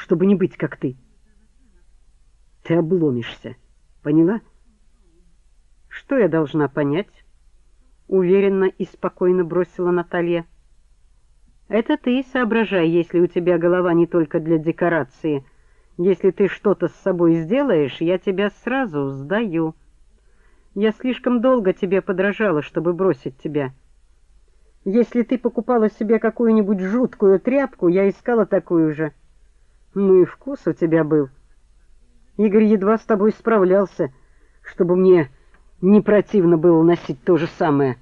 чтобы не быть как ты. Ты обломишься, поняла? Что я должна понять? Уверенно и спокойно бросила Наталья. Это ты соображай, если у тебя голова не только для декорации. Если ты что-то с собой сделаешь, я тебя сразу сдаю. Я слишком долго тебе подражала, чтобы бросить тебя. Если ты покупала себе какую-нибудь жуткую тряпку, я искала такую же. Ну и вкус у тебя был. Игорь едва с тобой справлялся, чтобы мне не противно было носить то же самое.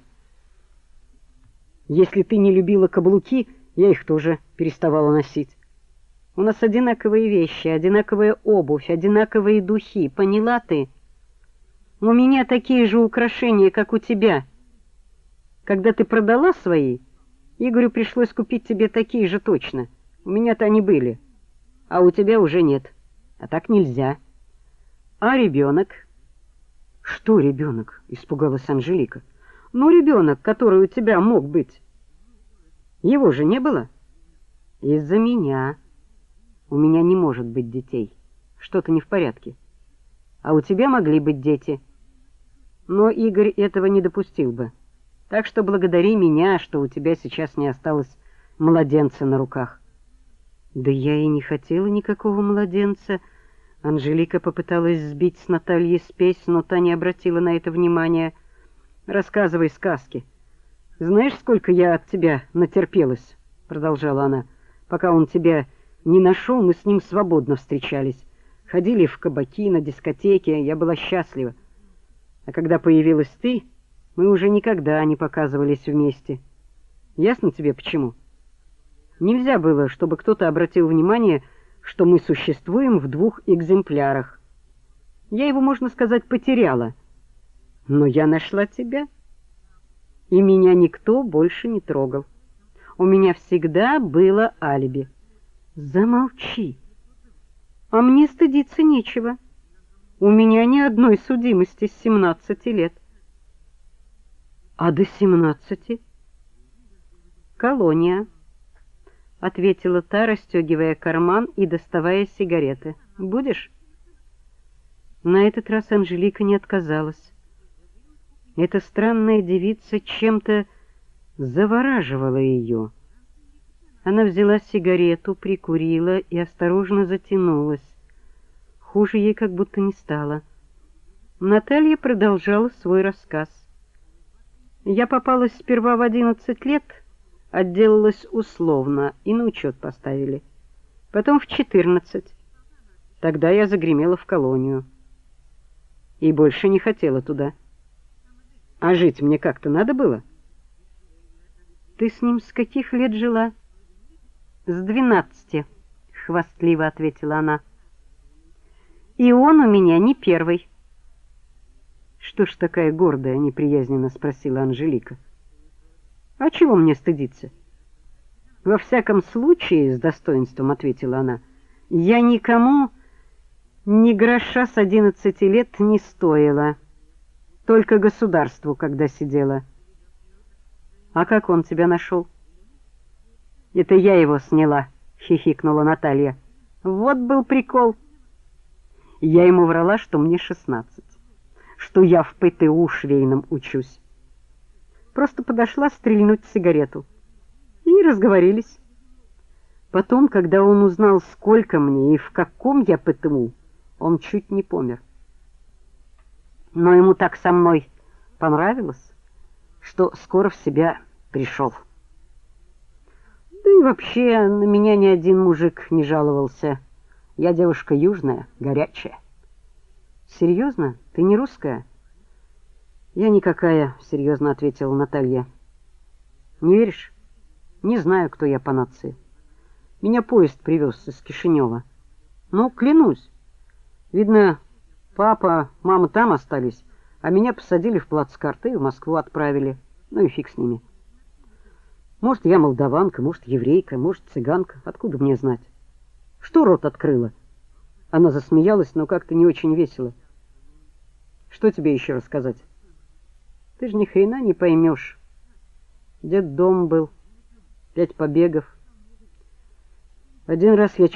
Если ты не любила каблуки, я их тоже переставала носить. У нас одинаковые вещи, одинаковая обувь, одинаковые духи, поняла ты? У меня такие же украшения, как у тебя. Когда ты продала свои, Игорю пришлось купить тебе такие же точно. У меня-то они были, а у тебя уже нет. А так нельзя. А ребенок? Что ребенок? Испугалась Анжелика. Ну, ребенок, который у тебя мог быть. Его же не было? Из-за меня. У меня не может быть детей. Что-то не в порядке. А у тебя могли быть дети. Но Игорь этого не допустил бы. Так что благодари меня, что у тебя сейчас не осталось младенца на руках. Да я и не хотела никакого младенца. Анжелика попыталась сбить с Натальи спесь, но та не обратила на это внимания. Рассказывай сказки. Знаешь, сколько я от тебя натерпелась, продолжала она. Пока он тебя не нашел, мы с ним свободно встречались. Ходили в кабаки, на дискотеки, я была счастлива. А когда появилась ты, мы уже никогда не показывались вместе. Ясно тебе почему? Нельзя было, чтобы кто-то обратил внимание, что мы существуем в двух экземплярах. Я его, можно сказать, потеряла. Но я нашла тебя, и меня никто больше не трогал. У меня всегда было алиби. Замолчи. А мне стыдиться нечего. У меня ни одной судимости с 17 лет. А до 17? Колония, ответила та, расстегивая карман и доставая сигареты. Будешь? На этот раз Анжелика не отказалась. Эта странная девица чем-то завораживала ее. Она взяла сигарету, прикурила и осторожно затянулась. Хуже ей как будто не стало. Наталья продолжала свой рассказ. Я попалась сперва в 11 лет, отделалась условно и на учет поставили. Потом в 14. Тогда я загремела в колонию. И больше не хотела туда. А жить мне как-то надо было. Ты с ним с каких лет жила? С 12, хвастливо ответила она. И он у меня не первый. Что ж такая гордая, неприязненно спросила Анжелика. А чего мне стыдиться? Во всяком случае, с достоинством ответила она, я никому ни гроша с 11 лет не стоила. Только государству, когда сидела. А как он тебя нашел? Это я его сняла, хихикнула Наталья. Вот был прикол. Я ему врала, что мне 16, что я в ПТУ швейном учусь. Просто подошла стрельнуть сигарету. И разговорились. Потом, когда он узнал, сколько мне и в каком я ПТУ, он чуть не помер. Но ему так со мной понравилось, что скоро в себя пришел. Да и вообще на меня ни один мужик не жаловался. Я девушка южная, горячая. Серьезно? Ты не русская? Я никакая, серьезно ответила Наталья. Не веришь? Не знаю, кто я по нации. Меня поезд привез из Кишинева. Ну, клянусь. Видно, папа, мама там остались, а меня посадили в плацкарт и в Москву отправили. Ну и фиг с ними. Может, я молдаванка, может, еврейка, может, цыганка. Откуда мне знать? Что рот открыла? Она засмеялась, но как-то не очень весело. Что тебе еще рассказать? Ты же ни хрена не поймешь. Детдом был, 5 побегов. Один раз я